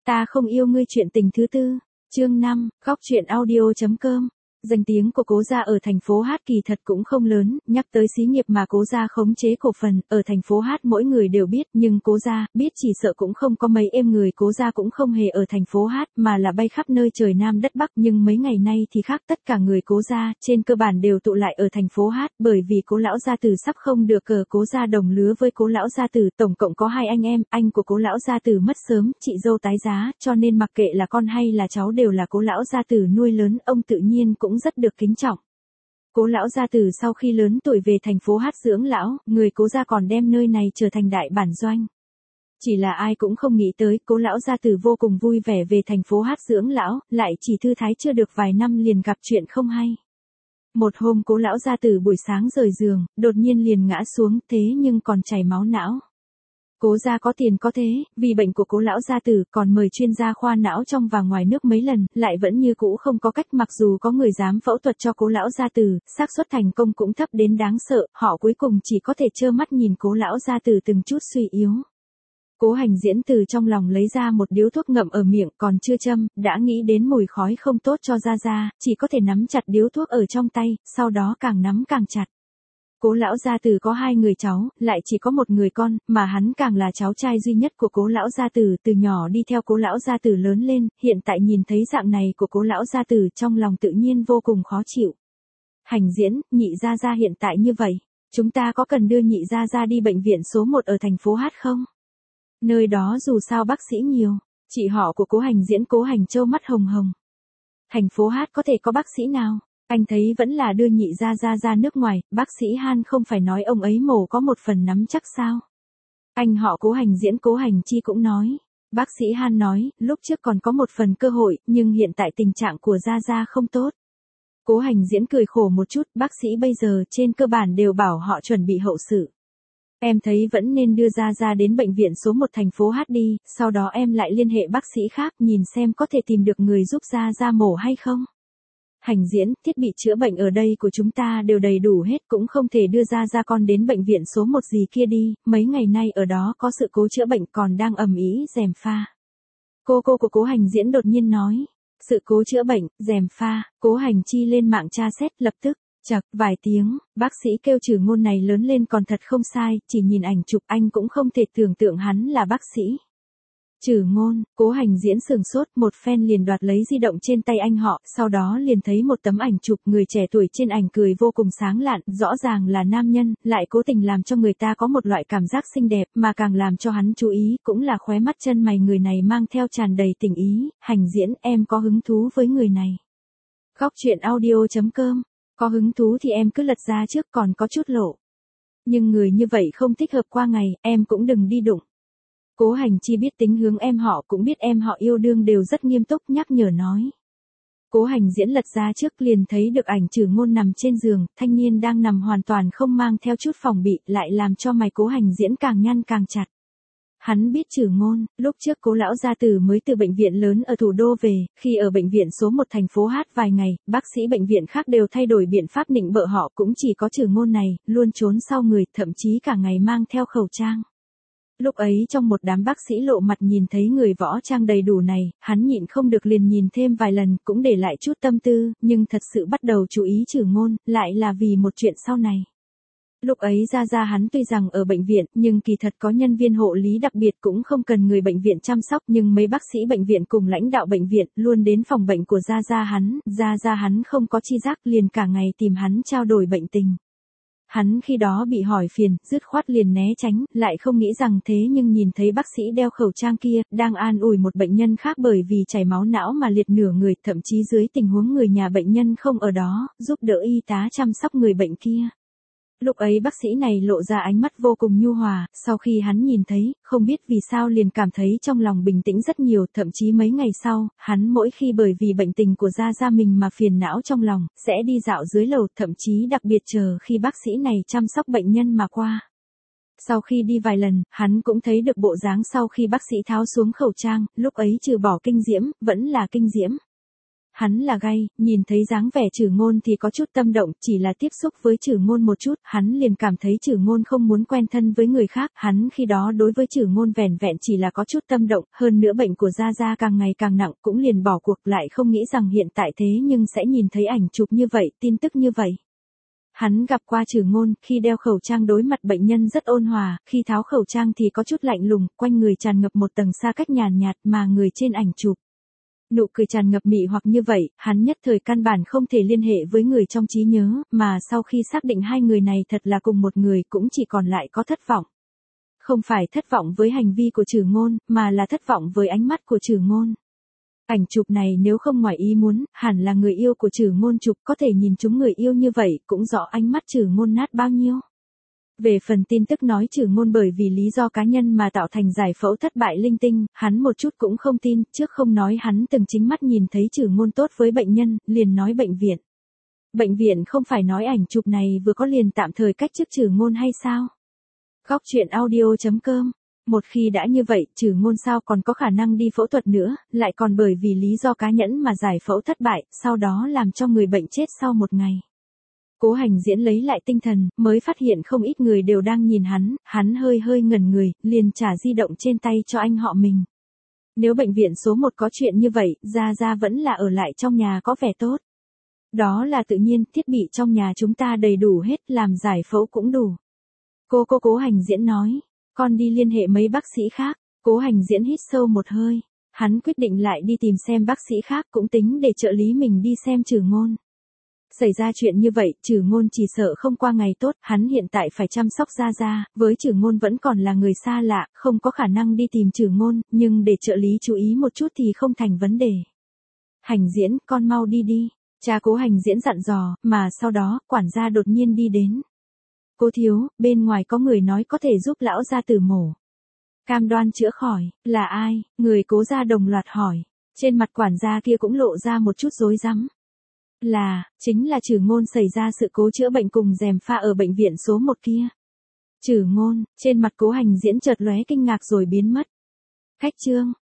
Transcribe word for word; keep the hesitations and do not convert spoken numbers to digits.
Ta không yêu ngươi chuyện tình thứ tư. Chương năm, góc truyện audio chấm com. Danh tiếng của Cố gia ở thành phố Hát kỳ thật cũng không lớn, nhắc tới xí nghiệp mà Cố gia khống chế cổ phần, ở thành phố Hát mỗi người đều biết, nhưng Cố gia, biết chỉ sợ cũng không có mấy em người Cố gia cũng không hề ở thành phố Hát, mà là bay khắp nơi trời Nam đất Bắc, nhưng mấy ngày nay thì khác, tất cả người Cố gia, trên cơ bản đều tụ lại ở thành phố Hát, bởi vì Cố lão gia tử sắp không được cờ Cố gia đồng lứa với Cố lão gia tử, tổng cộng có hai anh em, anh của Cố lão gia tử mất sớm, chị dâu tái giá, cho nên mặc kệ là con hay là cháu đều là Cố lão gia tử nuôi lớn, ông tự nhiên cũng cũng rất được kính trọng. Cố lão gia tử sau khi lớn tuổi về thành phố Hát dưỡng lão, người Cố gia còn đem nơi này trở thành đại bản doanh. Chỉ là ai cũng không nghĩ tới, Cố lão gia tử vô cùng vui vẻ về thành phố Hát dưỡng lão, lại chỉ thư thái chưa được vài năm liền gặp chuyện không hay. Một hôm Cố lão gia tử buổi sáng rời giường, đột nhiên liền ngã xuống, thế nhưng còn chảy máu não. Cố gia có tiền có thế, vì bệnh của Cố lão gia tử còn mời chuyên gia khoa não trong và ngoài nước mấy lần, lại vẫn như cũ không có cách, mặc dù có người dám phẫu thuật cho Cố lão gia tử, xác suất thành công cũng thấp đến đáng sợ, họ cuối cùng chỉ có thể trơ mắt nhìn Cố lão gia tử từng chút suy yếu. Cố Hành Diễn từ trong lòng lấy ra một điếu thuốc ngậm ở miệng, còn chưa châm, đã nghĩ đến mùi khói không tốt cho Gia Gia, chỉ có thể nắm chặt điếu thuốc ở trong tay, sau đó càng nắm càng chặt. Cố lão gia tử có hai người cháu, lại chỉ có một người con, mà hắn càng là cháu trai duy nhất của Cố lão gia tử, từ nhỏ đi theo Cố lão gia tử lớn lên, hiện tại nhìn thấy dạng này của Cố lão gia tử trong lòng tự nhiên vô cùng khó chịu. Hành Diễn, nhị gia gia hiện tại như vậy, chúng ta có cần đưa nhị gia gia đi bệnh viện số một ở thành phố Hát không? Nơi đó dù sao bác sĩ nhiều. Chị họ của Cố Hành Diễn Cố Hành Châu mắt hồng hồng. Thành phố Hát có thể có bác sĩ nào? Anh thấy vẫn là đưa nhị gia gia ra nước ngoài, bác sĩ Han không phải nói ông ấy mổ có một phần nắm chắc sao? Anh họ Cố Hành Diễn Cố Hành Chi cũng nói. Bác sĩ Han nói, lúc trước còn có một phần cơ hội, nhưng hiện tại tình trạng của Gia Gia không tốt. Cố Hành Diễn cười khổ một chút, bác sĩ bây giờ trên cơ bản đều bảo họ chuẩn bị hậu sự. Em thấy vẫn nên đưa Gia Gia đến bệnh viện số một thành phố Hát đi, sau đó em lại liên hệ bác sĩ khác nhìn xem có thể tìm được người giúp Gia Gia mổ hay không. Hành Diễn, thiết bị chữa bệnh ở đây của chúng ta đều đầy đủ hết, cũng không thể đưa Gia Gia con đến bệnh viện số một gì kia đi, mấy ngày nay ở đó có sự cố chữa bệnh còn đang ầm ĩ gièm pha. Cô cô của Cố Hành Diễn đột nhiên nói, sự cố chữa bệnh, gièm pha, Cố Hành Chi lên mạng tra xét lập tức. Chật, vài tiếng, bác sĩ kêu Trừ Ngôn này lớn lên còn thật không sai, chỉ nhìn ảnh chụp anh cũng không thể tưởng tượng hắn là bác sĩ. Trừ Ngôn, Cố Hành Diễn sừng sốt, một phen liền đoạt lấy di động trên tay anh họ, sau đó liền thấy một tấm ảnh chụp người trẻ tuổi trên ảnh cười vô cùng sáng lạn, rõ ràng là nam nhân, lại cố tình làm cho người ta có một loại cảm giác xinh đẹp, mà càng làm cho hắn chú ý, cũng là khóe mắt chân mày người này mang theo tràn đầy tình ý. Hành Diễn, em có hứng thú với người này. Góc truyện audio chấm com. Có hứng thú thì em cứ lật ra trước, còn có chút lộ. Nhưng người như vậy không thích hợp qua ngày, em cũng đừng đi đụng. Cố Hành Chi biết tính hướng em họ, cũng biết em họ yêu đương đều rất nghiêm túc, nhắc nhở nói. Cố Hành Diễn lật ra trước liền thấy được ảnh Trừ Ngôn nằm trên giường, thanh niên đang nằm hoàn toàn không mang theo chút phòng bị, lại làm cho mày Cố Hành Diễn càng nhăn càng chặt. Hắn biết Trừ Ngôn, lúc trước Cố lão gia tử mới từ bệnh viện lớn ở thủ đô về, khi ở bệnh viện số một thành phố Hát vài ngày, bác sĩ bệnh viện khác đều thay đổi biện pháp nịnh bợ họ, cũng chỉ có Trừ Ngôn này, luôn trốn sau người, thậm chí cả ngày mang theo khẩu trang. Lúc ấy trong một đám bác sĩ lộ mặt nhìn thấy người võ trang đầy đủ này, hắn nhịn không được liền nhìn thêm vài lần, cũng để lại chút tâm tư, nhưng thật sự bắt đầu chú ý Trừ Ngôn, lại là vì một chuyện sau này. Lúc ấy Gia Gia hắn tuy rằng ở bệnh viện, nhưng kỳ thật có nhân viên hộ lý đặc biệt, cũng không cần người bệnh viện chăm sóc, nhưng mấy bác sĩ bệnh viện cùng lãnh đạo bệnh viện luôn đến phòng bệnh của Gia Gia hắn, Gia Gia hắn không có chi giác, liền cả ngày tìm hắn trao đổi bệnh tình. Hắn khi đó bị hỏi phiền, dứt khoát liền né tránh, lại không nghĩ rằng thế nhưng nhìn thấy bác sĩ đeo khẩu trang kia, đang an ủi một bệnh nhân khác bởi vì chảy máu não mà liệt nửa người, thậm chí dưới tình huống người nhà bệnh nhân không ở đó, giúp đỡ y tá chăm sóc người bệnh kia. Lúc ấy bác sĩ này lộ ra ánh mắt vô cùng nhu hòa, sau khi hắn nhìn thấy, không biết vì sao liền cảm thấy trong lòng bình tĩnh rất nhiều, thậm chí mấy ngày sau, hắn mỗi khi bởi vì bệnh tình của Gia Gia mình mà phiền não trong lòng, sẽ đi dạo dưới lầu, thậm chí đặc biệt chờ khi bác sĩ này chăm sóc bệnh nhân mà qua. Sau khi đi vài lần, hắn cũng thấy được bộ dáng sau khi bác sĩ tháo xuống khẩu trang, lúc ấy trừ bỏ kinh diễm, vẫn là kinh diễm. hắn là gay, nhìn thấy dáng vẻ Trử Ngôn thì có chút tâm động, chỉ là tiếp xúc với Trử Ngôn một chút, hắn liền cảm thấy Trử Ngôn không muốn quen thân với người khác, hắn khi đó đối với Trử Ngôn vẻn vẹn chỉ là có chút tâm động, hơn nữa bệnh của Gia Gia càng ngày càng nặng, cũng liền bỏ cuộc, lại không nghĩ rằng hiện tại thế nhưng sẽ nhìn thấy ảnh chụp như vậy, tin tức như vậy. Hắn gặp qua Trử Ngôn, khi đeo khẩu trang đối mặt bệnh nhân rất ôn hòa, khi tháo khẩu trang thì có chút lạnh lùng, quanh người tràn ngập một tầng xa cách nhàn nhạt mà người trên ảnh chụp. Nụ cười tràn ngập mị hoặc như vậy, hắn nhất thời căn bản không thể liên hệ với người trong trí nhớ, mà sau khi xác định hai người này thật là cùng một người cũng chỉ còn lại có thất vọng. Không phải thất vọng với hành vi của Trử Ngôn, mà là thất vọng với ánh mắt của Trử Ngôn. Ảnh chụp này nếu không ngoài ý muốn, hẳn là người yêu của Trử Ngôn chụp, có thể nhìn chúng người yêu như vậy, cũng rõ ánh mắt Trử Ngôn nát bao nhiêu. Về phần tin tức nói Trử Ngôn bởi vì lý do cá nhân mà tạo thành giải phẫu thất bại linh tinh, hắn một chút cũng không tin, trước không nói hắn từng chính mắt nhìn thấy Trử Ngôn tốt với bệnh nhân, liền nói bệnh viện. Bệnh viện không phải nói ảnh chụp này vừa có liền tạm thời cách chức Trử Ngôn hay sao? Góc chuyện audio chấm com. Một khi đã như vậy, Trử Ngôn sao còn có khả năng đi phẫu thuật nữa, lại còn bởi vì lý do cá nhân mà giải phẫu thất bại, sau đó làm cho người bệnh chết sau một ngày. Cố Hành Diễn lấy lại tinh thần, mới phát hiện không ít người đều đang nhìn hắn, hắn hơi hơi ngẩn người, liền trả di động trên tay cho anh họ mình. Nếu bệnh viện số một có chuyện như vậy, Gia Gia vẫn là ở lại trong nhà có vẻ tốt. Đó là tự nhiên, thiết bị trong nhà chúng ta đầy đủ hết, làm giải phẫu cũng đủ. Cô cô Cố Hành Diễn nói, con đi liên hệ mấy bác sĩ khác. Cố Hành Diễn hít sâu một hơi, hắn quyết định lại đi tìm xem bác sĩ khác, cũng tính để trợ lý mình đi xem Trử Ngôn. Xảy ra chuyện như vậy, Trử Ngôn chỉ sợ không qua ngày tốt, hắn hiện tại phải chăm sóc Gia Gia, với Trử Ngôn vẫn còn là người xa lạ, không có khả năng đi tìm Trử Ngôn, nhưng để trợ lý chú ý một chút thì không thành vấn đề. Hành Diễn, con mau đi đi. Cha Cố Hành Diễn dặn dò, mà sau đó, quản gia đột nhiên đi đến. Cố thiếu, bên ngoài có người nói có thể giúp lão gia tử mổ. Cam đoan chữa khỏi, là ai? Người Cố gia đồng loạt hỏi. Trên mặt quản gia kia cũng lộ ra một chút rối rắm. Là, chính là Trử Ngôn xảy ra sự cố chữa bệnh cùng gièm pha ở bệnh viện số một kia. Trử Ngôn, trên mặt Cố Hành Diễn chợt lóe kinh ngạc rồi biến mất. Khách trương,